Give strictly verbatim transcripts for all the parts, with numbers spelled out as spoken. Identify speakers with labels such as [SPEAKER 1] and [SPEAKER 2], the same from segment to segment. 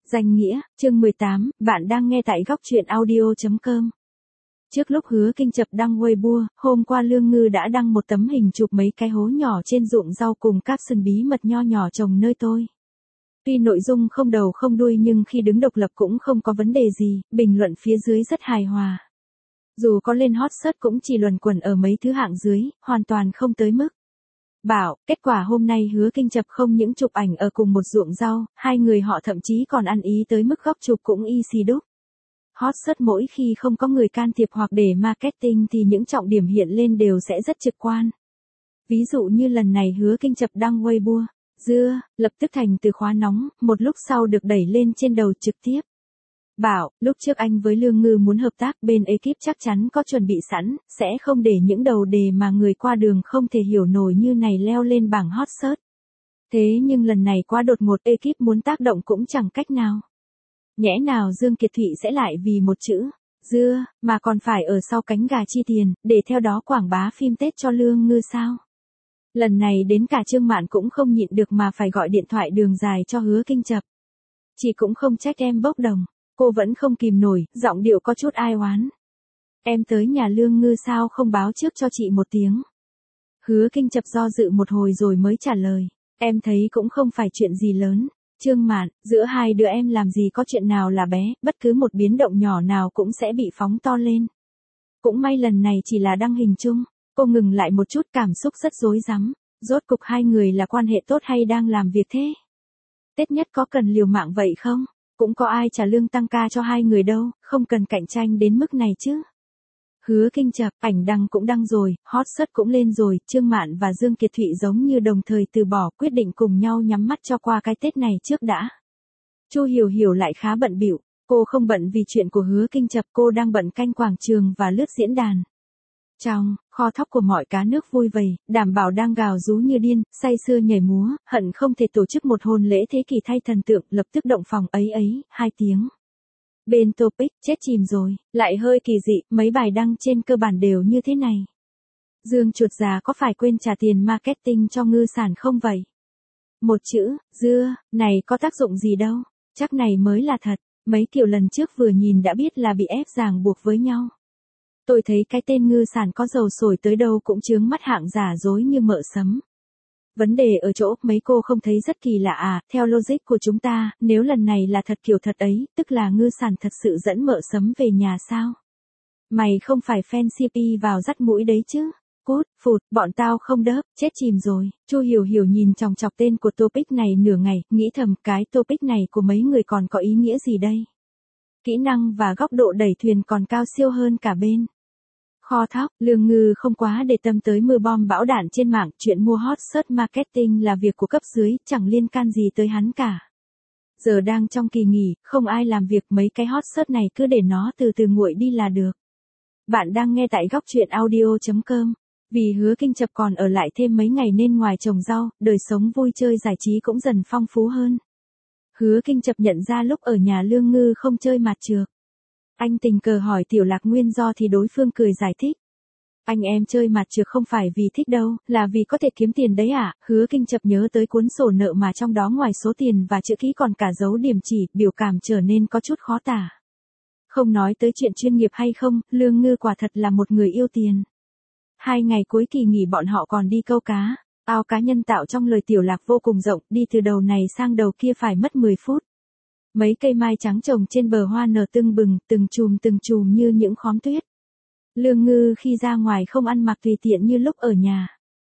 [SPEAKER 1] Danh nghĩa, chương mười tám, bạn đang nghe tại góc truyện audio chấm com. Trước lúc Hứa Kinh Chập đăng Weibo, hôm qua Lương Ngư đã đăng một tấm hình chụp mấy cái hố nhỏ trên ruộng rau cùng caption bí mật nho nhỏ trồng nơi tôi. Tuy nội dung không đầu không đuôi nhưng khi đứng độc lập cũng không có vấn đề gì, bình luận phía dưới rất hài hòa. Dù có lên hot search cũng chỉ luẩn quẩn ở mấy thứ hạng dưới, hoàn toàn không tới mức. Bảo, kết quả hôm nay Hứa Kinh Chập không những chụp ảnh ở cùng một ruộng rau, hai người họ thậm chí còn ăn ý tới mức góc chụp cũng y xì đúc. Hot search mỗi khi không có người can thiệp hoặc để marketing thì những trọng điểm hiện lên đều sẽ rất trực quan. Ví dụ như lần này Hứa Kinh Chập đăng Weibo, dưa, lập tức thành từ khóa nóng, một lúc sau được đẩy lên trên đầu trực tiếp. Bảo, lúc trước anh với Lương Ngư muốn hợp tác bên ekip chắc chắn có chuẩn bị sẵn, sẽ không để những đầu đề mà người qua đường không thể hiểu nổi như này leo lên bảng hot search. Thế nhưng lần này quá đột ngột, ekip muốn tác động cũng chẳng cách nào. Nhẽ nào Dương Kiệt Thụy sẽ lại vì một chữ, dưa, mà còn phải ở sau cánh gà chi tiền, để theo đó quảng bá phim Tết cho Lương Ngư sao? Lần này đến cả Trương Mạn cũng không nhịn được mà phải gọi điện thoại đường dài cho Hứa Kinh Chập. Chị cũng không trách em bốc đồng. Cô vẫn không kìm nổi, giọng điệu có chút ai oán. Em tới nhà Lương Ngư sao không báo trước cho chị một tiếng? Hứa Kinh Chập do dự một hồi rồi mới trả lời. Em thấy cũng không phải chuyện gì lớn. Trương Mạn, giữa hai đứa em làm gì có chuyện nào là bé, bất cứ một biến động nhỏ nào cũng sẽ bị phóng to lên. Cũng may lần này chỉ là đăng hình chung. Cô ngừng lại một chút, cảm xúc rất rối rắm. Rốt cục hai người là quan hệ tốt hay đang làm việc thế? Tết nhất có cần liều mạng vậy không? Cũng có ai trả lương tăng ca cho hai người đâu, không cần cạnh tranh đến mức này chứ. Hứa Kinh Chập, ảnh đăng cũng đăng rồi, hot search cũng lên rồi, Trương Mạn và Dương Kiệt Thụy giống như đồng thời từ bỏ, quyết định cùng nhau nhắm mắt cho qua cái Tết này trước đã. Chu Hiểu Hiểu lại khá bận bịu, cô không bận vì chuyện của Hứa Kinh Chập, cô đang bận canh quảng trường và lướt diễn đàn. Trong kho thóc của mọi cá nước vui vầy, đảm bảo đang gào rú như điên, say sưa nhảy múa, hận không thể tổ chức một hôn lễ thế kỷ thay thần tượng, lập tức động phòng ấy ấy, hai tiếng. Bên topic, chết chìm rồi, lại hơi kỳ dị, mấy bài đăng trên cơ bản đều như thế này. Dương chuột già có phải quên trả tiền marketing cho ngư sản không vậy? Một chữ, dưa, này có tác dụng gì đâu, chắc này mới là thật, mấy kiểu lần trước vừa nhìn đã biết là bị ép ràng buộc với nhau. Tôi thấy cái tên ngư sản có dầu sổi tới đâu cũng chướng mắt hạng giả dối như mợ sấm. Vấn đề ở chỗ, mấy cô không thấy rất kỳ lạ à, theo logic của chúng ta, nếu lần này là thật kiểu thật ấy, tức là ngư sản thật sự dẫn mợ sấm về nhà sao? Mày không phải fan xê pê vào dắt mũi đấy chứ? Cút, phụt, bọn tao không đớp, chết chìm rồi. Chu Hiểu Hiểu nhìn chòng chọc tên của topic này nửa ngày, nghĩ thầm cái topic này của mấy người còn có ý nghĩa gì đây? Kỹ năng và góc độ đẩy thuyền còn cao siêu hơn cả bên. Kho thóc, Lương Ngư không quá để tâm tới mưa bom bão đạn trên mạng, chuyện mua hot search marketing là việc của cấp dưới, chẳng liên can gì tới hắn cả. Giờ đang trong kỳ nghỉ, không ai làm việc, mấy cái hot search này cứ để nó từ từ nguội đi là được. Bạn đang nghe tại góc truyện audio chấm com. Vì Hứa Kinh Chập còn ở lại thêm mấy ngày nên ngoài trồng rau, đời sống vui chơi giải trí cũng dần phong phú hơn. Hứa Kinh Chập nhận ra lúc ở nhà Lương Ngư không chơi mạt trược. Anh tình cờ hỏi Tiểu Lạc nguyên do thì đối phương cười giải thích. Anh em chơi mạt trược không phải vì thích đâu, là vì có thể kiếm tiền đấy ạ. À? Hứa Kinh Chập nhớ tới cuốn sổ nợ mà trong đó ngoài số tiền và chữ ký còn cả dấu điểm chỉ, biểu cảm trở nên có chút khó tả. Không nói tới chuyện chuyên nghiệp hay không, Lương Ngư quả thật là một người yêu tiền. Hai ngày cuối kỳ nghỉ bọn họ còn đi câu cá. Ao cá nhân tạo trong lời Tiểu Lạc vô cùng rộng, đi từ đầu này sang đầu kia phải mất mười phút. Mấy cây mai trắng trồng trên bờ hoa nở tưng bừng, từng chùm từng chùm như những khóm tuyết. Lương Ngư khi ra ngoài không ăn mặc tùy tiện như lúc ở nhà.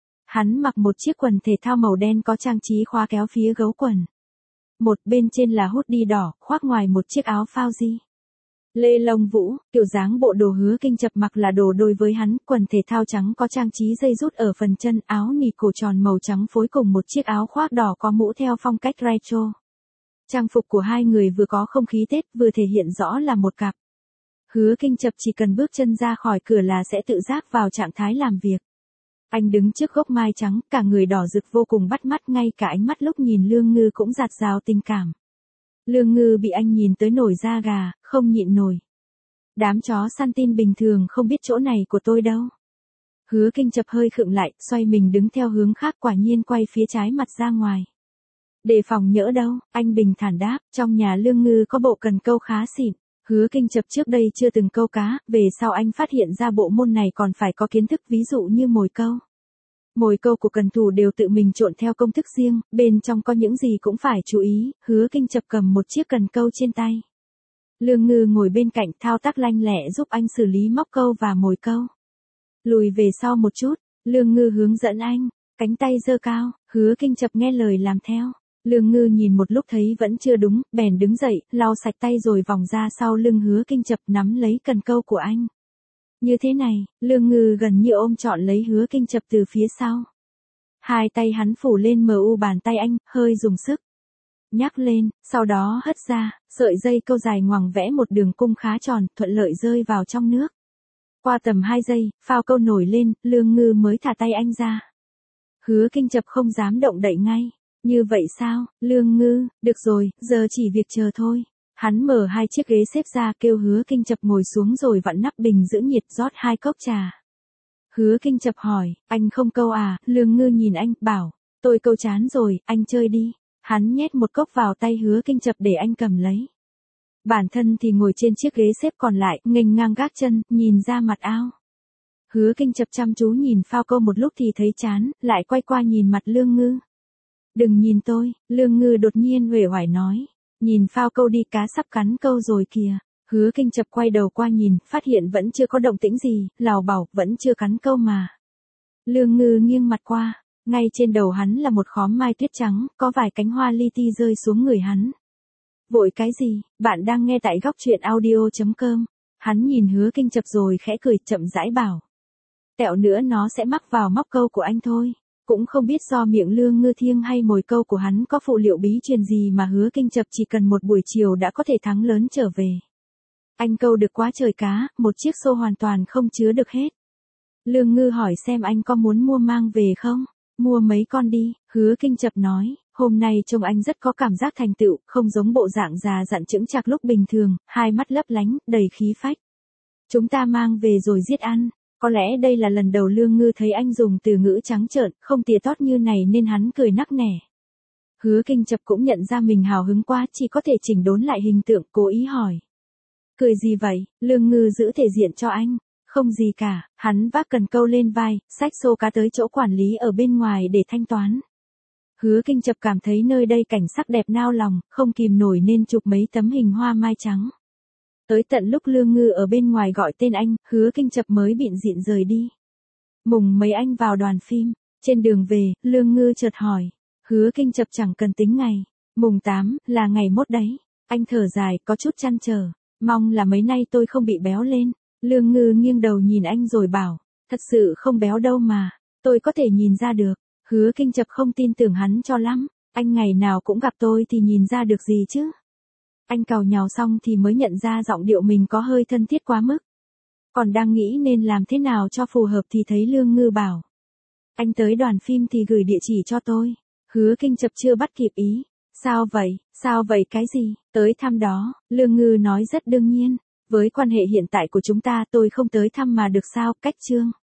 [SPEAKER 1] Hắn mặc một chiếc quần thể thao màu đen có trang trí khóa kéo phía gấu quần. Một bên trên là hoodie đỏ, khoác ngoài một chiếc áo phao di. Lê lông vũ, kiểu dáng bộ đồ Hứa Kinh Chập mặc là đồ đôi với hắn, quần thể thao trắng có trang trí dây rút ở phần chân, áo nỉ cổ tròn màu trắng phối cùng một chiếc áo khoác đỏ có mũ theo phong cách retro. Trang phục của hai người vừa có không khí Tết vừa thể hiện rõ là một cặp. Hứa Kinh Chập chỉ cần bước chân ra khỏi cửa là sẽ tự giác vào trạng thái làm việc. Anh đứng trước gốc mai trắng, cả người đỏ rực vô cùng bắt mắt, ngay cả ánh mắt lúc nhìn Lương Ngư cũng dạt dào tình cảm. Lương Ngư bị anh nhìn tới nổi da gà, không nhịn nổi. Đám chó săn tin bình thường không biết chỗ này của tôi đâu. Hứa Kinh Chập hơi khựng lại, xoay mình đứng theo hướng khác, quả nhiên quay phía trái mặt ra ngoài. Đề phòng nhỡ đâu, anh bình thản đáp, trong nhà Lương Ngư có bộ cần câu khá xịn. Hứa Kinh Chập trước đây chưa từng câu cá, về sau anh phát hiện ra bộ môn này còn phải có kiến thức, ví dụ như mồi câu. Mồi câu của cần thủ đều tự mình trộn theo công thức riêng, bên trong có những gì cũng phải chú ý. Hứa Kinh Chập cầm một chiếc cần câu trên tay. Lương Ngư ngồi bên cạnh thao tác lanh lẹ giúp anh xử lý móc câu và mồi câu. Lùi về sau một chút, Lương Ngư hướng dẫn anh, cánh tay giơ cao, Hứa Kinh Chập nghe lời làm theo. Lương Ngư nhìn một lúc thấy vẫn chưa đúng, bèn đứng dậy, lau sạch tay rồi vòng ra sau lưng Hứa Kinh Chập nắm lấy cần câu của anh. Như thế này, Lương Ngư gần như ôm trọn lấy Hứa Kinh Chập từ phía sau. Hai tay hắn phủ lên mờ u bàn tay anh, hơi dùng sức. Nhắc lên, sau đó hất ra, sợi dây câu dài ngoằng vẽ một đường cung khá tròn, thuận lợi rơi vào trong nước. Qua tầm hai giây, phao câu nổi lên, Lương Ngư mới thả tay anh ra. Hứa Kinh Chập không dám động đậy ngay. Như vậy sao, Lương Ngư, được rồi, giờ chỉ việc chờ thôi. Hắn mở hai chiếc ghế xếp ra kêu Hứa Kinh Chập ngồi xuống rồi vặn nắp bình giữ nhiệt rót hai cốc trà. Hứa Kinh Chập hỏi, anh không câu à, Lương Ngư nhìn anh, bảo, tôi câu chán rồi, anh chơi đi. Hắn nhét một cốc vào tay Hứa Kinh Chập để anh cầm lấy. Bản thân thì ngồi trên chiếc ghế xếp còn lại, nghênh ngang gác chân, nhìn ra mặt ao. Hứa Kinh Chập chăm chú nhìn phao câu một lúc thì thấy chán, lại quay qua nhìn mặt Lương Ngư. Đừng nhìn tôi, Lương Ngư đột nhiên uể oải nói. Nhìn phao câu đi, cá sắp cắn câu rồi kìa. Hứa Kinh Chập quay đầu qua nhìn, phát hiện vẫn chưa có động tĩnh gì, lào bảo, vẫn chưa cắn câu mà. Lương Ngư nghiêng mặt qua, ngay trên đầu hắn là một khóm mai tuyết trắng, có vài cánh hoa li ti rơi xuống người hắn. Vội cái gì, bạn đang nghe tại góc truyện audio chấm com. Hắn nhìn Hứa Kinh Chập rồi khẽ cười, chậm rãi bảo. Tẹo nữa nó sẽ mắc vào móc câu của anh thôi. Cũng không biết do miệng Lương Ngư thiêng hay mồi câu của hắn có phụ liệu bí truyền gì mà Hứa Kinh Chập chỉ cần một buổi chiều đã có thể thắng lớn trở về. Anh câu được quá trời cá, một chiếc xô hoàn toàn không chứa được hết. Lương Ngư hỏi xem anh có muốn mua mang về không? Mua mấy con đi, Hứa Kinh Chập nói, hôm nay trông anh rất có cảm giác thành tựu, không giống bộ dạng già dặn chững chạc lúc bình thường, hai mắt lấp lánh, đầy khí phách. Chúng ta mang về rồi giết ăn. Có lẽ đây là lần đầu Lương Ngư thấy anh dùng từ ngữ trắng trợn, không tỉa tót như này nên hắn cười nắc nẻ. Hứa Kinh Chập cũng nhận ra mình hào hứng quá, chỉ có thể chỉnh đốn lại hình tượng, cố ý hỏi. Cười gì vậy, Lương Ngư giữ thể diện cho anh. Không gì cả, hắn vác cần câu lên vai, xách xô cá tới chỗ quản lý ở bên ngoài để thanh toán. Hứa Kinh Chập cảm thấy nơi đây cảnh sắc đẹp nao lòng, không kìm nổi nên chụp mấy tấm hình hoa mai trắng. Tới tận lúc Lương Ngư ở bên ngoài gọi tên anh, Hứa Kinh Chập mới bịn dịn rời đi. Mùng mấy anh vào đoàn phim, trên đường về, Lương Ngư chợt hỏi. Hứa Kinh Chập chẳng cần tính ngày, mùng tám, là ngày mốt đấy. Anh thở dài, có chút chăn trở, mong là mấy nay tôi không bị béo lên. Lương Ngư nghiêng đầu nhìn anh rồi bảo, thật sự không béo đâu mà, tôi có thể nhìn ra được. Hứa Kinh Chập không tin tưởng hắn cho lắm, anh ngày nào cũng gặp tôi thì nhìn ra được gì chứ. Anh càu nhàu xong thì mới nhận ra giọng điệu mình có hơi thân thiết quá mức. Còn đang nghĩ nên làm thế nào cho phù hợp thì thấy Lương Ngư bảo. Anh tới đoàn phim thì gửi địa chỉ cho tôi. Hứa Kinh Chập chưa bắt kịp ý. Sao vậy, sao vậy cái gì, tới thăm đó, Lương Ngư nói rất đương nhiên. Với quan hệ hiện tại của chúng ta tôi không tới thăm mà được sao, cách chương.